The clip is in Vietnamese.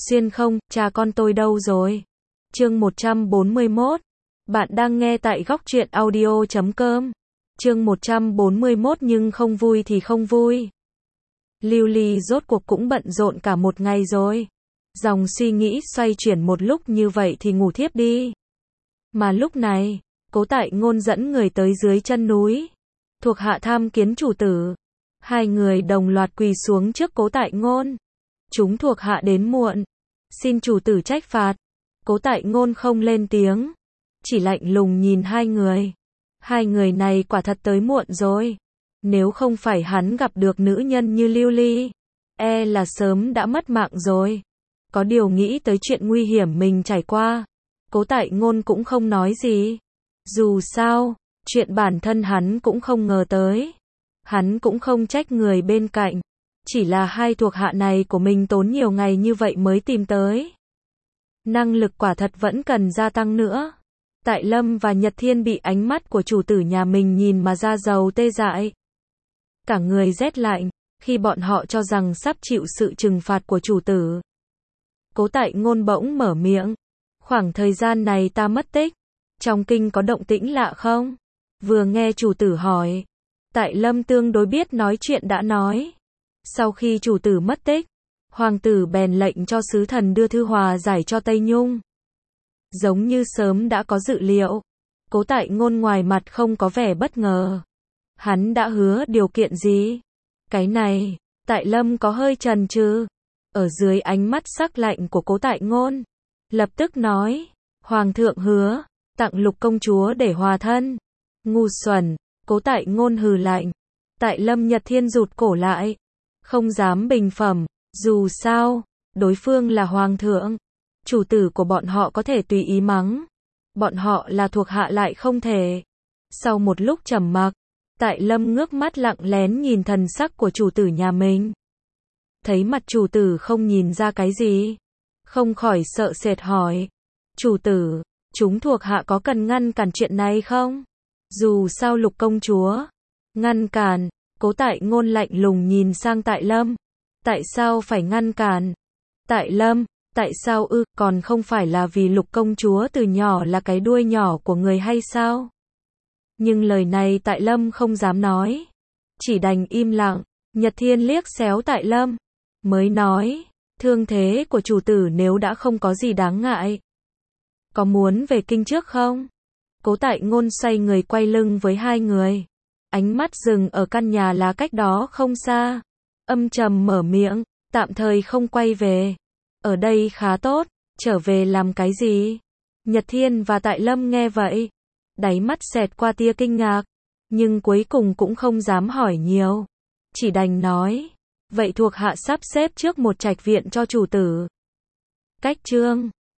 Xuyên không, cha con tôi đâu rồi? Chương 141. Bạn đang nghe tại góc truyện audio.com. Chương 141 nhưng không vui thì không vui. Lưu Ly rốt cuộc cũng bận rộn cả một ngày rồi. Dòng suy nghĩ xoay chuyển một lúc như vậy thì ngủ thiếp đi. Mà lúc này, Cố Tại Ngôn dẫn người tới dưới chân núi. Thuộc hạ tham kiến chủ tử. Hai người đồng loạt quỳ xuống trước Cố Tại Ngôn. Chúng thuộc hạ đến muộn. Xin chủ tử trách phạt. Cố Tại Ngôn không lên tiếng. Chỉ lạnh lùng nhìn hai người. Hai người này quả thật tới muộn rồi. Nếu không phải hắn gặp được nữ nhân như Lưu Ly, e là sớm đã mất mạng rồi. Có điều nghĩ tới chuyện nguy hiểm mình trải qua, Cố Tại Ngôn cũng không nói gì. Dù sao, chuyện bản thân hắn cũng không ngờ tới. Hắn cũng không trách người bên cạnh. Chỉ là hai thuộc hạ này của mình tốn nhiều ngày như vậy mới tìm tới. Năng lực quả thật vẫn cần gia tăng nữa. Tại Lâm và Nhật Thiên bị ánh mắt của chủ tử nhà mình nhìn mà da dầu tê dại. Cả người rét lạnh, khi bọn họ cho rằng sắp chịu sự trừng phạt của chủ tử. Cố Tại Ngôn bỗng mở miệng. Khoảng thời gian này ta mất tích. Trong kinh có động tĩnh lạ không? Vừa nghe chủ tử hỏi, Tại Lâm tương đối biết nói chuyện đã nói. Sau khi chủ tử mất tích, hoàng tử bèn lệnh cho sứ thần đưa thư hòa giải cho Tây Nhung. Giống như sớm đã có dự liệu. Cố Tại Ngôn ngoài mặt không có vẻ bất ngờ. Hắn đã hứa điều kiện gì? Cái này, Tại Lâm có hơi chần chừ. Ở dưới ánh mắt sắc lạnh của Cố Tại Ngôn, lập tức nói, Hoàng thượng hứa, tặng Lục công chúa để hòa thân. Ngu xuẩn, Cố Tại Ngôn hừ lạnh. Tại Lâm Nhật Thiên rụt cổ lại. Không dám bình phẩm, dù sao, đối phương là Hoàng thượng. Chủ tử của bọn họ có thể tùy ý mắng. Bọn họ là thuộc hạ lại không thể. Sau một lúc trầm mặc, Tại Lâm ngước mắt lặng lén nhìn thần sắc của chủ tử nhà mình. Thấy mặt chủ tử không nhìn ra cái gì, không khỏi sợ sệt hỏi. Chủ tử, chúng thuộc hạ có cần ngăn cản chuyện này không? Dù sao Lục công chúa. Ngăn cản, Cố Tại Ngôn lạnh lùng nhìn sang Tại Lâm. Tại sao phải ngăn cản? Tại Lâm, tại sao ư, còn không phải là vì Lục công chúa từ nhỏ là cái đuôi nhỏ của người hay sao? Nhưng lời này Tại Lâm không dám nói. Chỉ đành im lặng. Nhật Thiên liếc xéo Tại Lâm. Mới nói, thương thế của chủ tử nếu đã không có gì đáng ngại. Có muốn về kinh trước không? Cố Tại Ngôn xoay người quay lưng với hai người. Ánh mắt dừng ở căn nhà lá cách đó không xa. Âm trầm mở miệng, tạm thời không quay về. Ở đây khá tốt, trở về làm cái gì? Nhật Thiên và Tại Lâm nghe vậy. Đáy mắt xẹt qua tia kinh ngạc. Nhưng cuối cùng cũng không dám hỏi nhiều. Chỉ đành nói. Vậy thuộc hạ sắp xếp trước một trạch viện cho chủ tử. Cách chương